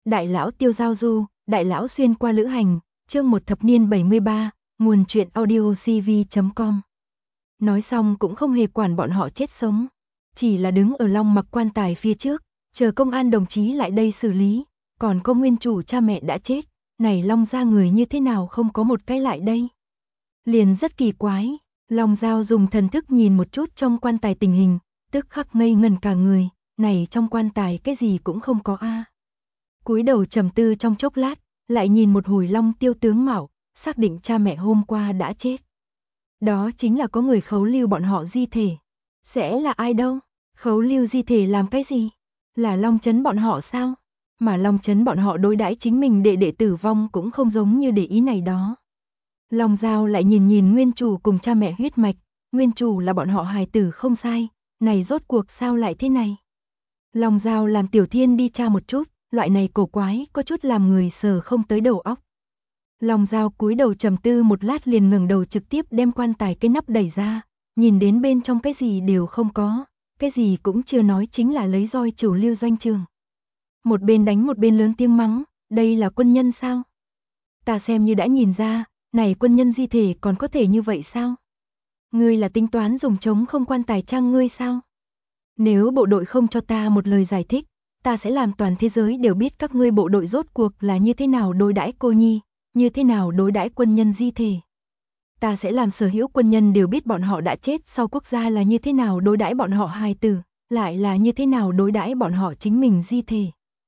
Đại lão Tiêu giao du, đại lão xuyên qua lữ hành, chương 1 thập niên 73, nguồn truyện audio cv.com. Nói xong cũng không hề quản bọn họ chết sống, chỉ là đứng ở Long Mặc quan tài phía trước, chờ công an đồng chí lại đây xử lý, còn có nguyên chủ cha mẹ đã chết, này Long gia người như thế nào không có một cái lại đây. Liền rất kỳ quái, Long Giao dùng thần thức nhìn một chút trong quan tài tình hình, tức khắc ngây ngẩn cả người, này trong quan tài cái gì cũng không có a. Cúi đầu trầm tư trong chốc lát, lại nhìn một hồi Long Tiêu tướng mạo, xác định cha mẹ hôm qua đã chết. Đó chính là có người khấu lưu bọn họ di thể. Sẽ là ai đâu? Khấu lưu di thể làm cái gì? Là Long Chấn bọn họ sao? Mà Long Chấn bọn họ đối đãi chính mình đệ đệ tử vong cũng không giống như để ý này đó. Long Giao lại nhìn nguyên chủ cùng cha mẹ huyết mạch, nguyên chủ là bọn họ hài tử không sai, này rốt cuộc sao lại thế này? Long Giao làm Tiểu Thiên đi tra một chút, loại này cổ quái có chút làm người sờ không tới đầu óc. Long Giao cúi đầu trầm tư một lát liền ngẩng đầu trực tiếp đem quan tài cái nắp đẩy ra, nhìn đến bên trong cái gì đều không có, cái gì cũng chưa nói chính là lấy roi chủ lưu doanh trường. Một bên đánh một bên lớn tiếng mắng, đây là quân nhân sao? Ta xem như đã nhìn ra, này quân nhân di thể còn có thể như vậy sao? Ngươi là tính toán dùng trống không quan tài trang ngươi sao? Nếu bộ đội không cho ta một lời giải thích, ta sẽ làm toàn thế giới đều biết các ngươi bộ đội rốt cuộc là như thế nào đối đãi cô nhi, như thế nào đối đãi quân nhân di thể. Ta sẽ làm sở hữu quân nhân đều biết bọn họ đã chết sau quốc gia là như thế nào đối đãi bọn họ hài tử, lại là như thế nào đối đãi bọn họ chính mình di thể.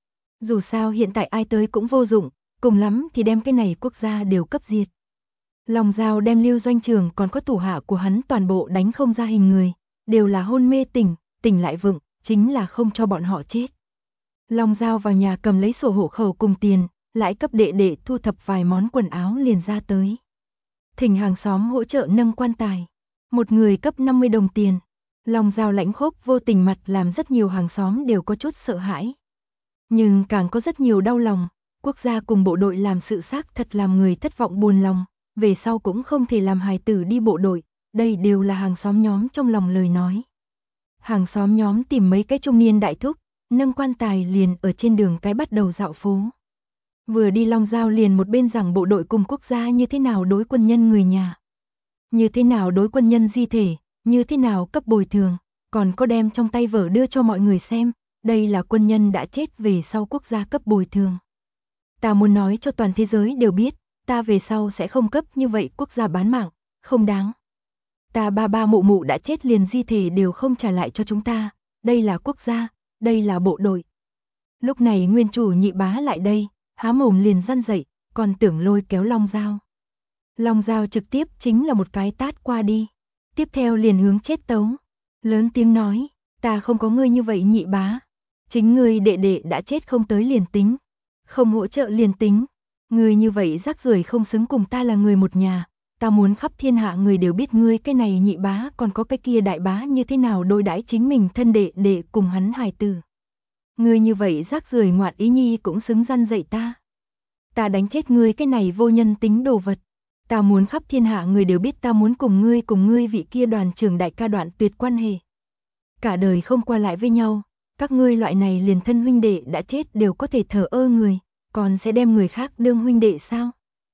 Dù sao hiện tại ai tới cũng vô dụng, cùng lắm thì đem cái này quốc gia đều cấp diệt. Long Giao đem Lưu Doanh Trường còn có thủ hạ của hắn toàn bộ đánh không ra hình người, đều là hôn mê tỉnh lại vựng, chính là không cho bọn họ chết. Long Giao vào nhà cầm lấy sổ hộ khẩu cùng tiền, lại cấp đệ đệ thu thập vài món quần áo liền ra tới. Thỉnh hàng xóm hỗ trợ nâng quan tài, một người cấp 50 đồng tiền. Long Giao lãnh khốc vô tình mặt làm rất nhiều hàng xóm đều có chút sợ hãi. Nhưng càng có rất nhiều đau lòng, quốc gia cùng bộ đội làm sự xác thật làm người thất vọng buồn lòng, về sau cũng không thể làm hài tử đi bộ đội, đây đều là hàng xóm nhóm trong lòng lời nói. Hàng xóm nhóm tìm mấy cái trung niên đại thúc, nâng quan tài liền ở trên đường cái bắt đầu dạo phố. Vừa đi Long Giao liền một bên rằng bộ đội cùng quốc gia như thế nào đối quân nhân người nhà, như thế nào đối quân nhân di thể, như thế nào cấp bồi thường, còn có đem trong tay vở đưa cho mọi người xem, đây là quân nhân đã chết về sau quốc gia cấp bồi thường. Ta muốn nói cho toàn thế giới đều biết, ta về sau sẽ không cấp như vậy quốc gia bán mạng, không đáng. Ta ba mụ mụ đã chết liền di thể đều không trả lại cho chúng ta, đây là quốc gia, đây là bộ đội. Lúc này nguyên chủ nhị bá lại đây, há mồm liền răn dậy, còn tưởng lôi kéo Long Giao. Long Giao trực tiếp chính là một cái tát qua đi, tiếp theo liền hướng chết tấu, lớn tiếng nói, ta không có ngươi như vậy nhị bá, chính ngươi đệ đệ đã chết không tới liền tính, không hỗ trợ liền tính, ngươi như vậy rác rưởi không xứng cùng ta là người một nhà, ta muốn khắp thiên hạ người đều biết ngươi cái này nhị bá còn có cái kia đại bá như thế nào đối đãi chính mình thân đệ đệ cùng hắn hài tử. Ngươi như vậy rác rưởi ngoạn ý nhi cũng xứng răn dạy ta. Ta đánh chết ngươi cái này vô nhân tính đồ vật. Ta muốn khắp thiên hạ người đều biết ta muốn cùng ngươi vị kia đoàn trưởng đại ca đoạn tuyệt quan hệ. Cả đời không qua lại với nhau, các ngươi loại này liền thân huynh đệ đã chết đều có thể thờ ơ người, còn sẽ đem người khác đương huynh đệ sao?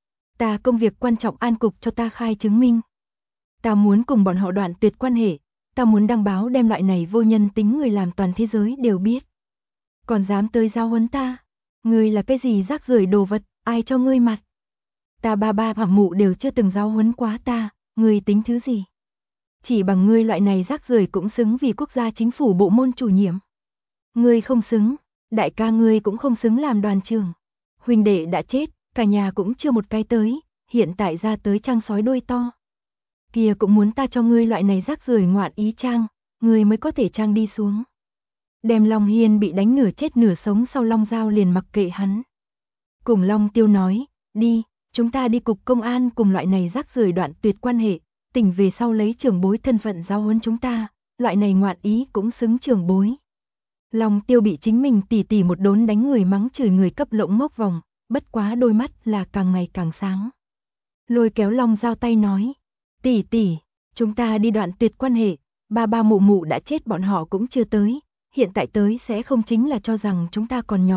Ta công việc quan trọng an cục cho ta khai chứng minh. Ta muốn cùng bọn họ đoạn tuyệt quan hệ, ta muốn đăng báo đem loại này vô nhân tính người làm toàn thế giới đều biết. Còn dám tới giáo huấn ta? Ngươi là cái gì rác rưởi đồ vật, ai cho ngươi mặt? Ta ba hoặc mụ đều chưa từng giáo huấn quá ta, ngươi tính thứ gì? Chỉ bằng ngươi loại này rác rưởi cũng xứng vì quốc gia chính phủ bộ môn chủ nhiệm. Ngươi không xứng, đại ca ngươi cũng không xứng làm đoàn trưởng. Huynh đệ đã chết, cả nhà cũng chưa một cái tới, hiện tại ra tới trang sói đuôi to. Kia cũng muốn ta cho ngươi loại này rác rưởi ngoạn ý trang, ngươi mới có thể trang đi xuống. Đem Long Hiên bị đánh nửa chết nửa sống sau Long Giao liền mặc kệ hắn. Cùng Long Tiêu nói, đi, chúng ta đi cục công an cùng loại này rác rưởi đoạn tuyệt quan hệ, tỉnh về sau lấy trưởng bối thân phận giáo huấn chúng ta, loại này ngoạn ý cũng xứng trưởng bối. Long Tiêu bị chính mình tỉ một đốn đánh người mắng chửi người cấp lỗng mốc vòng, bất quá đôi mắt là càng ngày càng sáng. Lôi kéo Long Giao tay nói, tỷ, chúng ta đi đoạn tuyệt quan hệ, ba mụ mụ đã chết bọn họ cũng chưa tới, hiện tại tới sẽ không chính là cho rằng chúng ta còn nhỏ,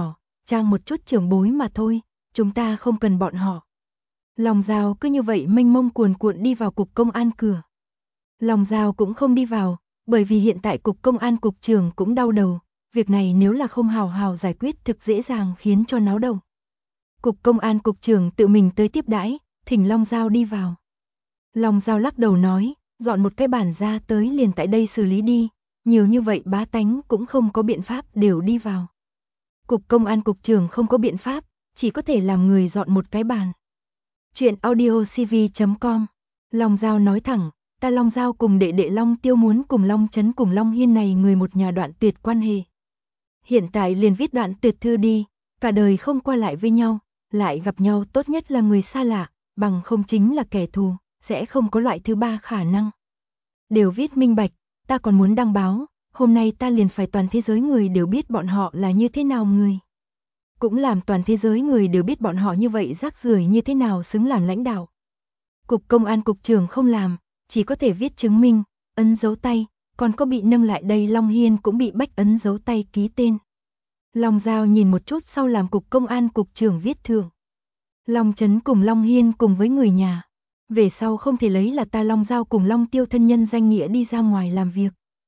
trang một chút trưởng bối mà thôi, chúng ta không cần bọn họ. Long Giao cứ như vậy mênh mông cuồn cuộn đi vào cục công an cửa. Long Giao cũng không đi vào, bởi vì hiện tại cục công an cục trưởng cũng đau đầu, việc này nếu là không hào hào giải quyết thực dễ dàng khiến cho náo động. Cục công an cục trưởng tự mình tới tiếp đãi, thỉnh Long Giao đi vào. Long Giao lắc đầu nói, dọn một cái bàn ra tới liền tại đây xử lý đi, nhiều như vậy bá tánh cũng không có biện pháp đều đi vào. Cục công an cục trưởng không có biện pháp, chỉ có thể làm người dọn một cái bàn. Chuyện audiocv.com. Long Giao nói thẳng, ta Long Giao cùng đệ đệ Long Tiêu muốn cùng Long Trấn cùng Long Hiên này người một nhà đoạn tuyệt quan hệ. Hiện tại liền viết đoạn tuyệt thư đi, cả đời không qua lại với nhau, lại gặp nhau tốt nhất là người xa lạ, bằng không chính là kẻ thù, sẽ không có loại thứ ba khả năng. Đều viết minh bạch, ta còn muốn đăng báo, hôm nay ta liền phải toàn thế giới người đều biết bọn họ là như thế nào người. Cũng làm toàn thế giới người đều biết bọn họ như vậy rác rưởi như thế nào xứng làm lãnh đạo. Cục công an cục trưởng không làm, chỉ có thể viết chứng minh, ấn dấu tay, còn có bị nâng lại đây Long Hiên cũng bị bách ấn dấu tay ký tên. Long Giao nhìn một chút sau làm cục công an cục trưởng viết thưởng. Long Trấn cùng Long Hiên cùng với người nhà. Về sau không thể lấy là ta Long Giao cùng Long Tiêu thân nhân danh nghĩa đi ra ngoài làm việc.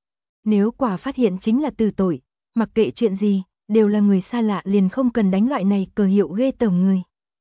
Nếu quả phát hiện chính là từ tội, mặc kệ chuyện gì, đều là người xa lạ liền không cần đánh loại này cờ hiệu ghê tởm người.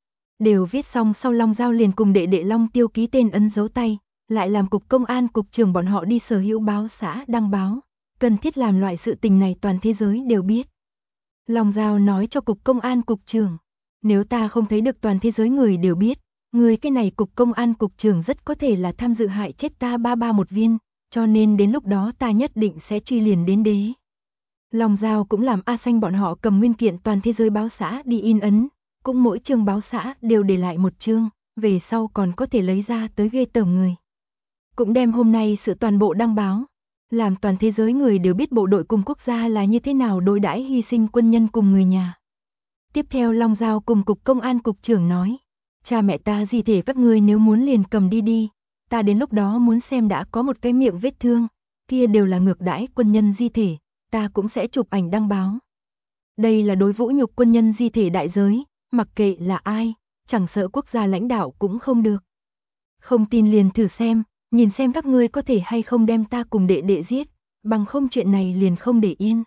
Đều viết xong sau Long Giao liền cùng đệ đệ Long Tiêu ký tên ấn dấu tay, lại làm cục công an cục trưởng bọn họ đi sở hữu báo xã đăng báo, cần thiết làm loại sự tình này toàn thế giới đều biết. Long Giao nói cho cục công an cục trưởng, nếu ta không thấy được toàn thế giới người đều biết, người cái này cục công an cục trưởng rất có thể là tham dự hại chết ta ba một viên, cho nên đến lúc đó ta nhất định sẽ truy liền đến đế. Long Giao cũng làm A Xanh bọn họ cầm nguyên kiện toàn thế giới báo xã đi in ấn, cũng mỗi chương báo xã đều để lại một chương, về sau còn có thể lấy ra tới ghê tởm người. Cũng đem hôm nay sự toàn bộ đăng báo, làm toàn thế giới người đều biết bộ đội cùng quốc gia là như thế nào đối đãi hy sinh quân nhân cùng người nhà. Tiếp theo Long Giao cùng cục công an cục trưởng nói, cha mẹ ta di thể các ngươi nếu muốn liền cầm đi đi, ta đến lúc đó muốn xem đã có một cái miệng vết thương, kia đều là ngược đãi quân nhân di thể, ta cũng sẽ chụp ảnh đăng báo. Đây là đối vũ nhục quân nhân di thể đại giới, mặc kệ là ai, chẳng sợ quốc gia lãnh đạo cũng không được. Không tin liền thử xem, nhìn xem các ngươi có thể hay không đem ta cùng đệ đệ giết, bằng không chuyện này liền không để yên.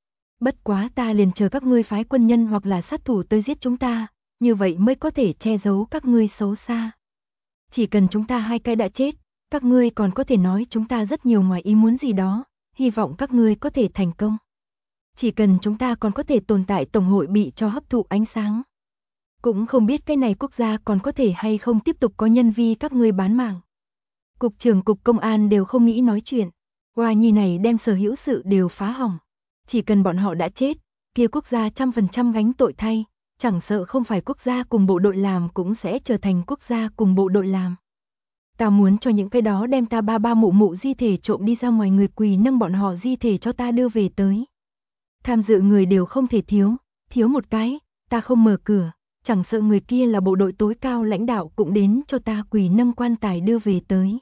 Bất quá ta liền chờ các ngươi phái quân nhân hoặc là sát thủ tới giết chúng ta, như vậy mới có thể che giấu các ngươi xấu xa. Chỉ cần chúng ta hai cái đã chết, các ngươi còn có thể nói chúng ta rất nhiều ngoài ý muốn gì đó, hy vọng các ngươi có thể thành công. Chỉ cần chúng ta còn có thể tồn tại tổng hội bị cho hấp thụ ánh sáng. Cũng không biết cái này quốc gia còn có thể hay không tiếp tục có nhân vi các ngươi bán mạng. Cục trưởng cục công an đều không nghĩ nói chuyện, Hoa Nhi này đem sở hữu sự đều phá hỏng. Chỉ cần bọn họ đã chết, kia quốc gia 100% gánh tội thay, chẳng sợ không phải quốc gia cùng bộ đội làm cũng sẽ trở thành quốc gia cùng bộ đội làm. Ta muốn cho những cái đó đem ta ba mụ mụ di thể trộm đi ra ngoài người quỳ nâng bọn họ di thể cho ta đưa về tới. Tham dự người đều không thể thiếu một cái, ta không mở cửa, chẳng sợ người kia là bộ đội tối cao lãnh đạo cũng đến cho ta quỳ nâng quan tài đưa về tới.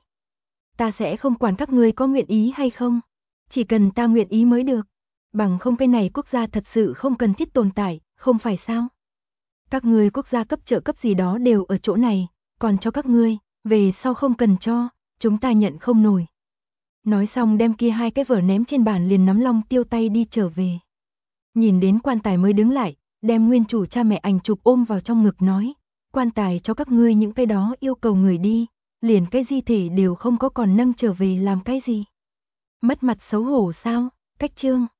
Ta sẽ không quản các ngươi có nguyện ý hay không, chỉ cần ta nguyện ý mới được, bằng không cái này quốc gia thật sự không cần thiết tồn tại, không phải sao? Các ngươi quốc gia cấp trợ cấp gì đó đều ở chỗ này, còn cho các ngươi, về sau không cần cho, chúng ta nhận không nổi. Nói xong đem kia hai cái vở ném trên bàn liền nắm Long Tiêu tay đi trở về. Nhìn đến quan tài mới đứng lại, đem nguyên chủ cha mẹ ảnh chụp ôm vào trong ngực nói, quan tài cho các ngươi những cái đó yêu cầu người đi, liền cái di thể đều không có còn nâng trở về làm cái gì. Mất mặt xấu hổ sao, cách chương.